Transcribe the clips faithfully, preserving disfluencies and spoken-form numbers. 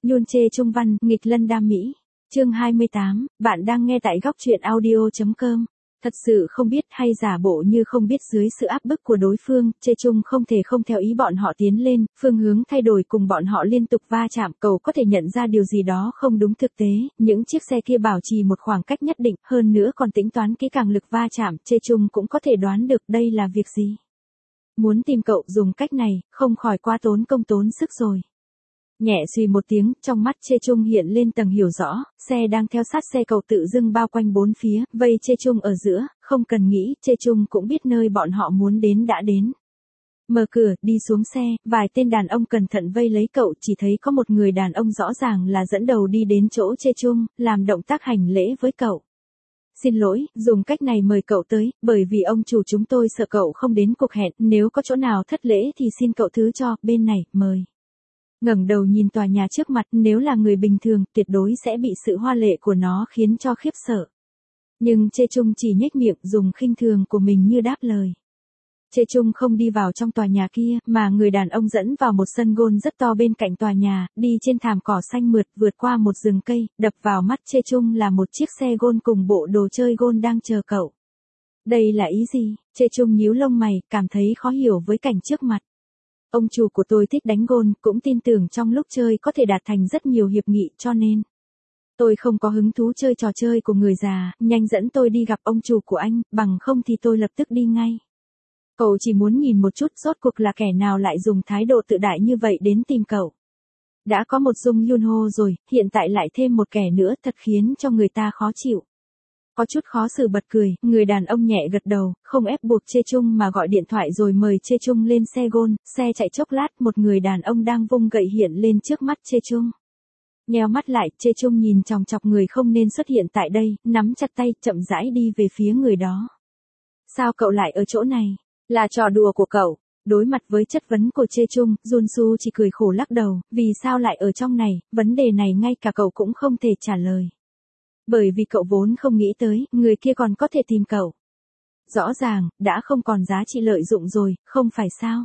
Nhôn chê trung văn, nghịch lân đam mỹ. Chương hai mươi tám, bạn đang nghe tại góc truyện audio.com. Thật sự không biết hay giả bộ như không biết dưới sự áp bức của đối phương, chê trung không thể không theo ý bọn họ tiến lên, phương hướng thay đổi cùng bọn họ liên tục va chạm, cậu có thể nhận ra điều gì đó không đúng thực tế, những chiếc xe kia bảo trì một khoảng cách nhất định, hơn nữa còn tính toán kỹ càng lực va chạm, chê trung cũng có thể đoán được đây là việc gì. Muốn tìm cậu dùng cách này, không khỏi quá tốn công tốn sức rồi. Nhẹ suy một tiếng, trong mắt chê trung hiện lên tầng hiểu rõ, xe đang theo sát xe cậu tự dưng bao quanh bốn phía, vây chê trung ở giữa, không cần nghĩ, chê trung cũng biết nơi bọn họ muốn đến đã đến. Mở cửa, đi xuống xe, vài tên đàn ông cẩn thận vây lấy cậu, chỉ thấy có một người đàn ông rõ ràng là dẫn đầu đi đến chỗ chê trung, làm động tác hành lễ với cậu. Xin lỗi, dùng cách này mời cậu tới, bởi vì ông chủ chúng tôi sợ cậu không đến cuộc hẹn, nếu có chỗ nào thất lễ thì xin cậu thứ cho, bên này, mời. Ngẩng đầu nhìn tòa nhà trước mặt, nếu là người bình thường, tuyệt đối sẽ bị sự hoa lệ của nó khiến cho khiếp sợ. Nhưng chê trung chỉ nhếch miệng dùng khinh thường của mình như đáp lời. Chê trung không đi vào trong tòa nhà kia, mà người đàn ông dẫn vào một sân gôn rất to bên cạnh tòa nhà, đi trên thảm cỏ xanh mượt, vượt qua một rừng cây, đập vào mắt chê trung là một chiếc xe gôn cùng bộ đồ chơi gôn đang chờ cậu. Đây là ý gì? Chê trung nhíu lông mày, cảm thấy khó hiểu với cảnh trước mặt. Ông chủ của tôi thích đánh gôn, cũng tin tưởng trong lúc chơi có thể đạt thành rất nhiều hiệp nghị, cho nên tôi không có hứng thú chơi trò chơi của người già, nhanh dẫn tôi đi gặp ông chủ của anh, bằng không thì tôi lập tức đi ngay. Cậu chỉ muốn nhìn một chút rốt cuộc là kẻ nào lại dùng thái độ tự đại như vậy đến tìm cậu. Đã có một Jung Yun Ho rồi, hiện tại lại thêm một kẻ nữa, thật khiến cho người ta khó chịu. Có chút khó xử bật cười, người đàn ông nhẹ gật đầu, không ép buộc chê trung mà gọi điện thoại rồi mời chê trung lên xe gôn, xe chạy chốc lát, một người đàn ông đang vung gậy hiện lên trước mắt chê trung. Nheo mắt lại, chê trung nhìn chòng chọc người không nên xuất hiện tại đây, nắm chặt tay, chậm rãi đi về phía người đó. Sao cậu lại ở chỗ này? Là trò đùa của cậu. Đối mặt với chất vấn của chê trung, Junsu chỉ cười khổ lắc đầu, vì sao lại ở trong này, vấn đề này ngay cả cậu cũng không thể trả lời. Bởi vì cậu vốn không nghĩ tới, người kia còn có thể tìm cậu. Rõ ràng, đã không còn giá trị lợi dụng rồi, không phải sao?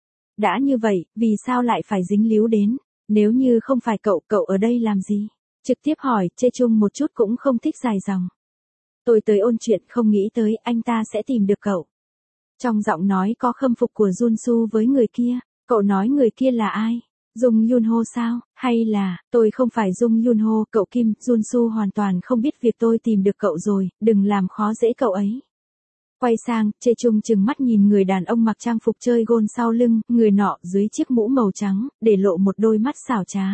Đã như vậy, vì sao lại phải dính líu đến? Nếu như không phải cậu, cậu ở đây làm gì? Trực tiếp hỏi, chê chung một chút cũng không thích dài dòng. Tôi tới ôn chuyện, không nghĩ tới anh ta sẽ tìm được cậu. Trong giọng nói có khâm phục của Junsu với người kia, cậu nói người kia là ai? Jung Yun Ho sao? Hay là, tôi không phải Jung Yun Ho, cậu Kim, Junsu hoàn toàn không biết việc tôi tìm được cậu rồi, đừng làm khó dễ cậu ấy. Quay sang, chê trung chừng mắt nhìn người đàn ông mặc trang phục chơi gôn sau lưng, người nọ dưới chiếc mũ màu trắng, để lộ một đôi mắt xảo trá.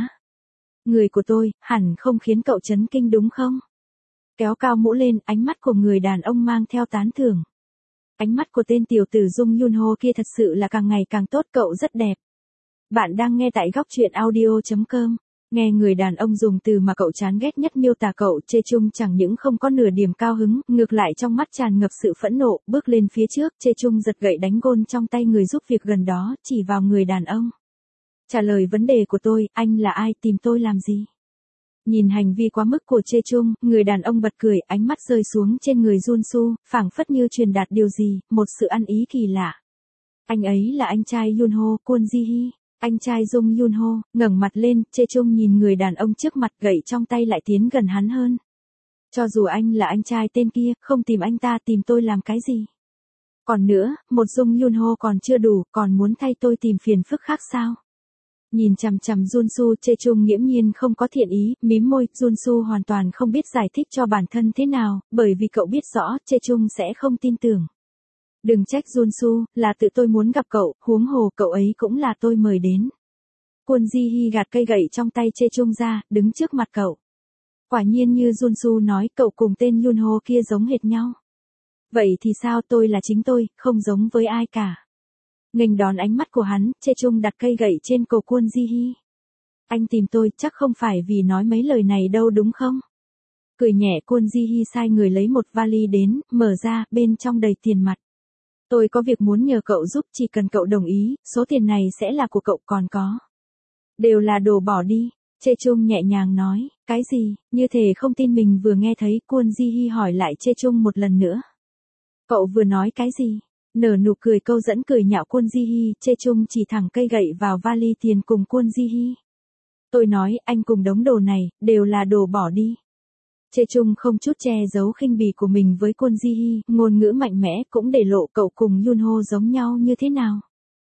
Người của tôi, hẳn không khiến cậu chấn kinh đúng không? Kéo cao mũ lên, ánh mắt của người đàn ông mang theo tán thưởng. Ánh mắt của tên tiểu tử Jung Yun Ho kia thật sự là càng ngày càng tốt, cậu rất đẹp. Bạn đang nghe tại góc truyện audio.com. Nghe người đàn ông dùng từ mà cậu chán ghét nhất miêu tả cậu, chê trung chẳng những không có nửa điểm cao hứng, ngược lại trong mắt tràn ngập sự phẫn nộ, bước lên phía trước, chê trung giật gậy đánh gôn trong tay người giúp việc gần đó, chỉ vào người đàn ông. Trả lời vấn đề của tôi, anh là ai, tìm tôi làm gì? Nhìn hành vi quá mức của chê trung, người đàn ông bật cười, ánh mắt rơi xuống trên người Junsu, phảng phất như truyền đạt điều gì, một sự ăn ý kỳ lạ. Anh ấy là anh trai Yun Ho, Kwon Ji Hee. Anh trai Jung Yun Ho, ngẩng mặt lên, chê trung nhìn người đàn ông trước mặt, gậy trong tay lại tiến gần hắn hơn. Cho dù anh là anh trai tên kia, không tìm anh ta tìm tôi làm cái gì? Còn nữa, một Jung Yun Ho còn chưa đủ, còn muốn thay tôi tìm phiền phức khác sao? Nhìn chằm chằm Junsu, chê trung nghiễm nhiên không có thiện ý, mím môi, Junsu hoàn toàn không biết giải thích cho bản thân thế nào, bởi vì cậu biết rõ, chê trung sẽ không tin tưởng. Đừng trách Junsu, là tự tôi muốn gặp cậu, huống hồ cậu ấy cũng là tôi mời đến. Kwon Ji Hee gạt cây gậy trong tay chê trung ra, đứng trước mặt cậu. Quả nhiên như Junsu nói, cậu cùng tên Yun Ho kia giống hệt nhau. Vậy thì sao, tôi là chính tôi, không giống với ai cả. Nghênh đón ánh mắt của hắn, chê trung đặt cây gậy trên cổ Kwon Ji Hee. Anh tìm tôi, chắc không phải vì nói mấy lời này đâu đúng không? Cười nhẹ, Kwon Ji Hee sai người lấy một vali đến, mở ra, bên trong đầy tiền mặt. Tôi có việc muốn nhờ cậu giúp, chỉ cần cậu đồng ý, số tiền này sẽ là của cậu, còn có. Đều là đồ bỏ đi, chê trung nhẹ nhàng nói, cái gì, như thể không tin mình vừa nghe thấy, Kwon Ji Hee hỏi lại chê trung một lần nữa. Cậu vừa nói cái gì? Nở nụ cười câu dẫn cười nhạo Kwon Ji Hee, chê trung chỉ thẳng cây gậy vào vali tiền cùng Kwon Ji Hee. Tôi nói, anh cùng đống đồ này, đều là đồ bỏ đi. Chê Chung không chút che giấu khinh bỉ của mình với Kwon Ji Hee, ngôn ngữ mạnh mẽ cũng để lộ cậu cùng Yunho giống nhau như thế nào.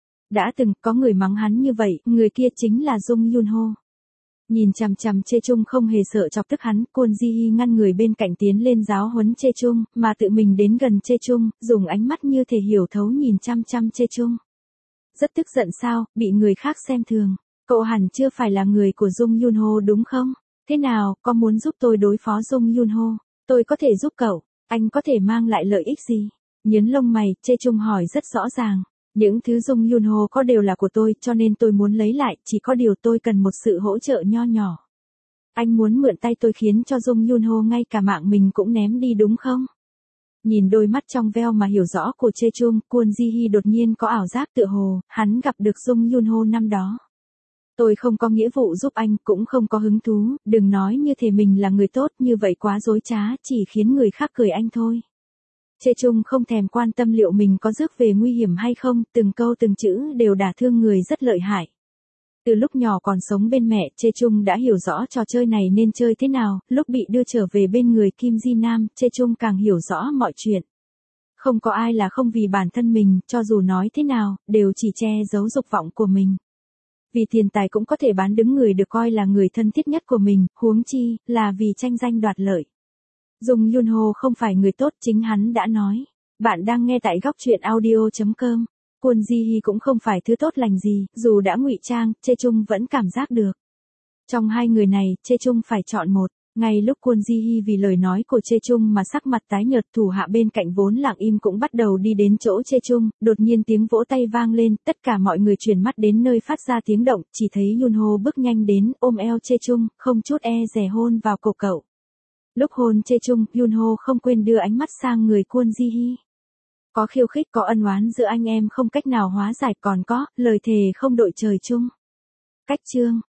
Đã từng có người mắng hắn như vậy, người kia chính là Jung Yunho. Nhìn chằm chằm Chê Chung không hề sợ chọc tức hắn, Kwon Ji Hee ngăn người bên cạnh tiến lên giáo huấn Chê Chung, mà tự mình đến gần Chê Chung, dùng ánh mắt như thể hiểu thấu nhìn chăm chăm Chê Chung. Rất tức giận sao, bị người khác xem thường. Cậu hẳn chưa phải là người của Jung Yunho đúng không? Thế nào, có muốn giúp tôi đối phó Jung Yunho? Tôi có thể giúp cậu, anh có thể mang lại lợi ích gì? Nhớn lông mày, Chê Chung hỏi rất rõ ràng. Những thứ Jung Yunho có đều là của tôi, cho nên tôi muốn lấy lại, chỉ có điều tôi cần một sự hỗ trợ nho nhỏ. Anh muốn mượn tay tôi khiến cho Jung Yunho ngay cả mạng mình cũng ném đi đúng không? Nhìn đôi mắt trong veo mà hiểu rõ của Chê Chung, Kwon Ji Hee đột nhiên có ảo giác tựa hồ, hắn gặp được Jung Yunho năm đó. Tôi không có nghĩa vụ giúp anh, cũng không có hứng thú, đừng nói như thể mình là người tốt, như vậy quá dối trá, chỉ khiến người khác cười anh thôi. Chê Chung không thèm quan tâm liệu mình có rước về nguy hiểm hay không, từng câu từng chữ đều đả thương người rất lợi hại. Từ lúc nhỏ còn sống bên mẹ, Chê Chung đã hiểu rõ trò chơi này nên chơi thế nào, lúc bị đưa trở về bên người Kim Ji Nam, Chê Chung càng hiểu rõ mọi chuyện. Không có ai là không vì bản thân mình, cho dù nói thế nào, đều chỉ che giấu dục vọng của mình. Vì tiền tài cũng có thể bán đứng người được coi là người thân thiết nhất của mình, huống chi, là vì tranh danh đoạt lợi. Jung Yunho không phải người tốt, chính hắn đã nói. Bạn đang nghe tại góc truyện audio chấm com. Kwon Ji Hee cũng không phải thứ tốt lành gì, dù đã ngụy trang, Chê Chung vẫn cảm giác được. Trong hai người này, Chê Chung phải chọn một. Ngay lúc Kwon Ji Hee vì lời nói của Chê Chung mà sắc mặt tái nhợt, thủ hạ bên cạnh vốn lặng im cũng bắt đầu đi đến chỗ Chê Chung, đột nhiên tiếng vỗ tay vang lên, tất cả mọi người chuyển mắt đến nơi phát ra tiếng động, chỉ thấy Yunho bước nhanh đến, ôm eo Chê Chung, không chút e dè hôn vào cổ cậu. Lúc hôn Chê Chung, Yunho không quên đưa ánh mắt sang người Kwon Ji Hee. Có khiêu khích, có ân oán giữa anh em không cách nào hóa giải, còn có lời thề không đội trời chung. Cách chương